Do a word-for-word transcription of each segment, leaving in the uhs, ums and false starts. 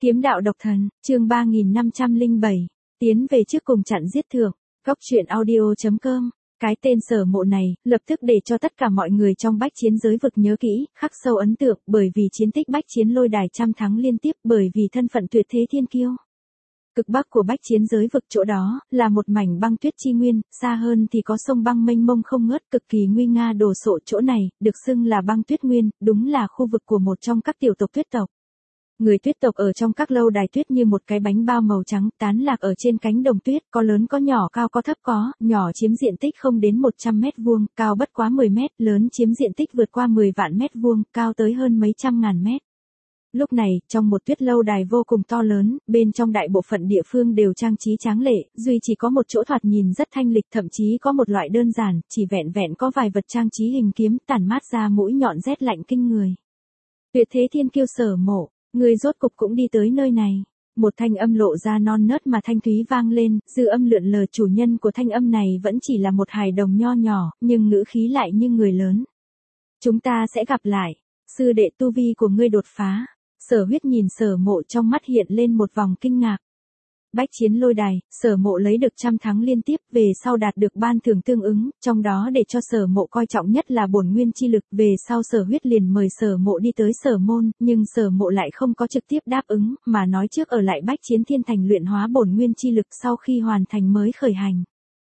Kiếm đạo độc thần, chương ba nghìn năm trăm lẻ bảy, tiến về trước cùng chặn giết thượng, góc truyện audio.com. Cái tên Sở Mộ này, lập tức để cho tất cả mọi người trong bách chiến giới vực nhớ kỹ, khắc sâu ấn tượng, bởi vì chiến tích bách chiến lôi đài trăm thắng liên tiếp, bởi vì thân phận tuyệt thế thiên kiêu. Cực bắc của bách chiến giới vực chỗ đó, là một mảnh băng tuyết chi nguyên, xa hơn thì có sông băng mênh mông không ngớt, cực kỳ nguy nga đồ sộ. Chỗ này, được xưng là băng tuyết nguyên, đúng là khu vực của một trong các tiểu tộc tuyết tộc. Người tuyết tộc ở trong các lâu đài tuyết như một cái bánh bao màu trắng, tán lạc ở trên cánh đồng tuyết, có lớn có nhỏ, cao có thấp có, nhỏ chiếm diện tích không đến một trăm mét vuông, cao bất quá mười mét, lớn chiếm diện tích vượt qua mười vạn mét vuông, cao tới hơn mấy trăm ngàn mét. Lúc này, trong một tuyết lâu đài vô cùng to lớn, bên trong đại bộ phận địa phương đều trang trí tráng lệ, duy chỉ có một chỗ thoạt nhìn rất thanh lịch, thậm chí có một loại đơn giản, chỉ vẹn vẹn có vài vật trang trí hình kiếm, tản mát ra mũi nhọn rét lạnh kinh người. Tuyệt thế thiên kiêu Sở Mộ, người rốt cục cũng đi tới nơi này. Một thanh âm lộ ra non nớt mà thanh thúy vang lên, dư âm lượn lờ. Chủ nhân của thanh âm này vẫn chỉ là một hài đồng nho nhỏ, nhưng ngữ khí lại như người lớn. Chúng ta sẽ gặp lại. Sư đệ tu vi của ngươi đột phá. Sở Huyết nhìn Sở Mộ, trong mắt hiện lên một vòng kinh ngạc. Bách chiến lôi đài, Sở Mộ lấy được trăm thắng liên tiếp, về sau đạt được ban thưởng tương ứng, trong đó để cho Sở Mộ coi trọng nhất là bổn nguyên chi lực. Về sau Sở Huyết liền mời Sở Mộ đi tới Sở môn, nhưng Sở Mộ lại không có trực tiếp đáp ứng, mà nói trước ở lại Bách chiến thiên thành luyện hóa bổn nguyên chi lực, sau khi hoàn thành mới khởi hành.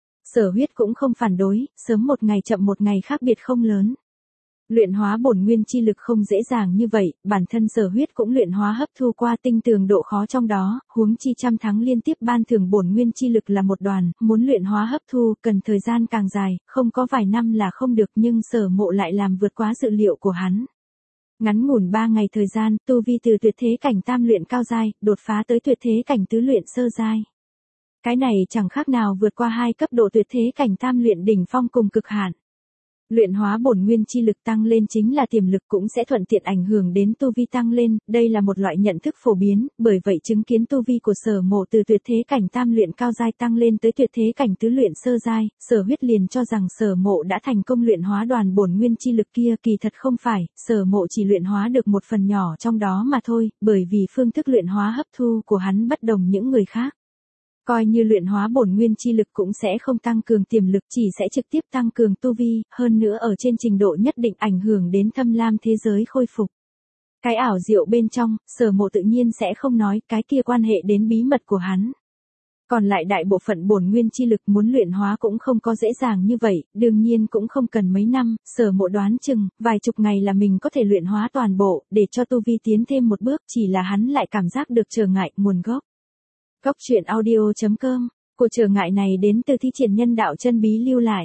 Sở Huyết cũng không phản đối, sớm một ngày chậm một ngày khác biệt không lớn. Luyện hóa bổn nguyên chi lực không dễ dàng như vậy, bản thân Sở Huyết cũng luyện hóa hấp thu qua, tinh tường độ khó trong đó, huống chi trăm thắng liên tiếp ban thưởng bổn nguyên chi lực là một đoàn, muốn luyện hóa hấp thu cần thời gian càng dài, không có vài năm là không được, nhưng Sở Mộ lại làm vượt quá dự liệu của hắn. Ngắn ngủn ba ngày thời gian, tu vi từ tuyệt thế cảnh tam luyện cao giai, đột phá tới tuyệt thế cảnh tứ luyện sơ giai. Cái này chẳng khác nào vượt qua hai cấp độ tuyệt thế cảnh tam luyện đỉnh phong cùng cực hạn. Luyện hóa bổn nguyên chi lực tăng lên chính là tiềm lực, cũng sẽ thuận tiện ảnh hưởng đến tu vi tăng lên, đây là một loại nhận thức phổ biến, bởi vậy chứng kiến tu vi của Sở Mộ từ tuyệt thế cảnh tam luyện cao giai tăng lên tới tuyệt thế cảnh tứ luyện sơ giai, Sở Huyết liền cho rằng Sở Mộ đã thành công luyện hóa đoàn bổn nguyên chi lực kia, kỳ thật không phải, Sở Mộ chỉ luyện hóa được một phần nhỏ trong đó mà thôi, bởi vì phương thức luyện hóa hấp thu của hắn bất đồng những người khác. Coi như luyện hóa bổn nguyên chi lực cũng sẽ không tăng cường tiềm lực, chỉ sẽ trực tiếp tăng cường tu vi, hơn nữa ở trên trình độ nhất định ảnh hưởng đến thâm lam thế giới khôi phục. Cái ảo diệu bên trong, Sở Mộ tự nhiên sẽ không nói, cái kia quan hệ đến bí mật của hắn. Còn lại đại bộ phận bổn nguyên chi lực muốn luyện hóa cũng không có dễ dàng như vậy, đương nhiên cũng không cần mấy năm, Sở Mộ đoán chừng, vài chục ngày là mình có thể luyện hóa toàn bộ, để cho tu vi tiến thêm một bước, chỉ là hắn lại cảm giác được trở ngại nguồn gốc. Góc truyện audio.com, của trở ngại này đến từ thi triển nhân đạo chân bí lưu lại.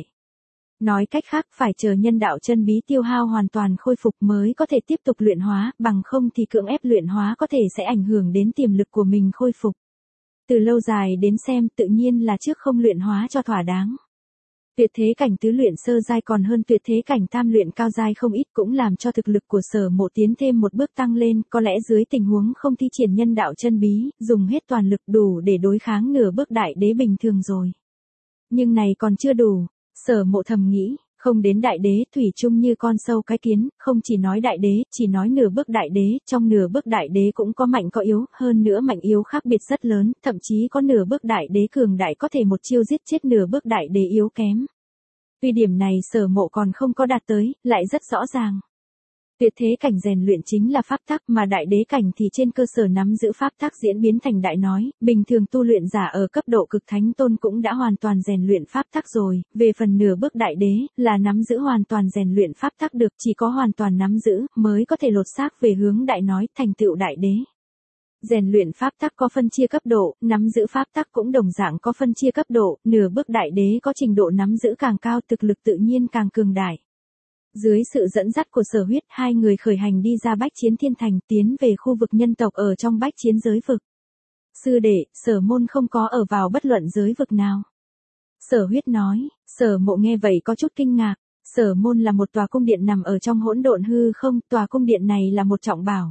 Nói cách khác, phải chờ nhân đạo chân bí tiêu hao hoàn toàn khôi phục mới có thể tiếp tục luyện hóa, bằng không thì cưỡng ép luyện hóa có thể sẽ ảnh hưởng đến tiềm lực của mình khôi phục. Từ lâu dài đến xem, tự nhiên là trước không luyện hóa cho thỏa đáng. Tuyệt thế cảnh tứ luyện sơ giai còn hơn tuyệt thế cảnh tam luyện cao giai không ít, cũng làm cho thực lực của Sở Mộ tiến thêm một bước tăng lên, có lẽ dưới tình huống không thi triển nhân đạo chân bí, dùng hết toàn lực đủ để đối kháng nửa bước đại đế bình thường rồi. Nhưng này còn chưa đủ, Sở Mộ thầm nghĩ, không đến đại đế, thủy chung như con sâu cái kiến, không chỉ nói đại đế, chỉ nói nửa bước đại đế, trong nửa bước đại đế cũng có mạnh có yếu, hơn nữa mạnh yếu khác biệt rất lớn, thậm chí có nửa bước đại đế cường đại có thể một chiêu giết chết nửa bước đại đế yếu kém. Tuy điểm này Sở Mộ còn không có đạt tới, lại rất rõ ràng. Tuyệt thế cảnh rèn luyện chính là pháp tắc, mà đại đế cảnh thì trên cơ sở nắm giữ pháp tắc diễn biến thành đại nói, bình thường tu luyện giả ở cấp độ cực thánh tôn cũng đã hoàn toàn rèn luyện pháp tắc rồi, về phần nửa bước đại đế, là nắm giữ hoàn toàn rèn luyện pháp tắc được, chỉ có hoàn toàn nắm giữ, mới có thể lột xác về hướng đại nói, thành tựu đại đế. Rèn luyện pháp tắc có phân chia cấp độ, nắm giữ pháp tắc cũng đồng dạng có phân chia cấp độ, nửa bước đại đế có trình độ nắm giữ càng cao, thực lực tự nhiên càng cường đại. Dưới sự dẫn dắt của Sở Huyết, hai người khởi hành đi ra bách chiến thiên thành, tiến về khu vực nhân tộc ở trong bách chiến giới vực. Sư đệ, Sở môn không có ở vào bất luận giới vực nào. Sở Huyết nói. Sở Mộ nghe vậy có chút kinh ngạc. Sở môn là một tòa cung điện nằm ở trong hỗn độn hư không, tòa cung điện này là một trọng bảo.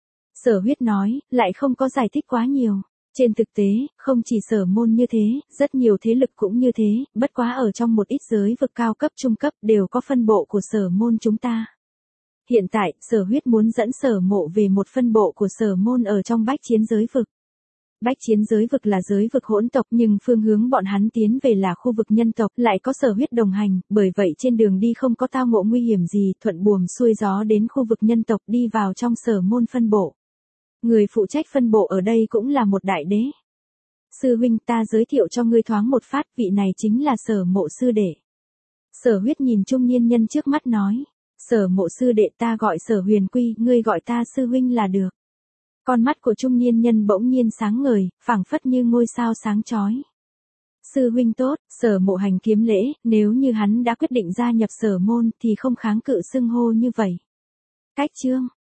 Sở Huyết nói, lại không có giải thích quá nhiều. Trên thực tế, không chỉ Sở môn như thế, rất nhiều thế lực cũng như thế, bất quá ở trong một ít giới vực cao cấp trung cấp đều có phân bộ của Sở môn chúng ta. Hiện tại, Sở Huyết muốn dẫn Sở Mộ về một phân bộ của Sở môn ở trong bách chiến giới vực. Bách chiến giới vực là giới vực hỗn tộc nhưng phương hướng bọn hắn tiến về là khu vực nhân tộc, lại có Sở Huyết đồng hành, bởi vậy trên đường đi không có tao ngộ nguy hiểm gì, thuận buồm xuôi gió đến khu vực nhân tộc đi vào trong Sở môn phân bộ. Người phụ trách phân bộ ở đây cũng là một đại đế. Sư huynh, ta giới thiệu cho ngươi thoáng một phát, vị này chính là Sở Mộ sư đệ. Sở Huyết nhìn trung niên nhân trước mắt nói. Sở Mộ sư đệ, ta gọi Sở Huyền Quy, ngươi gọi ta sư huynh là được. Con mắt của trung niên nhân bỗng nhiên sáng ngời, phảng phất như ngôi sao sáng chói. Sư huynh tốt. Sở Mộ hành kiếm lễ, nếu như hắn đã quyết định gia nhập Sở môn thì không kháng cự xưng hô như vậy. Cách chương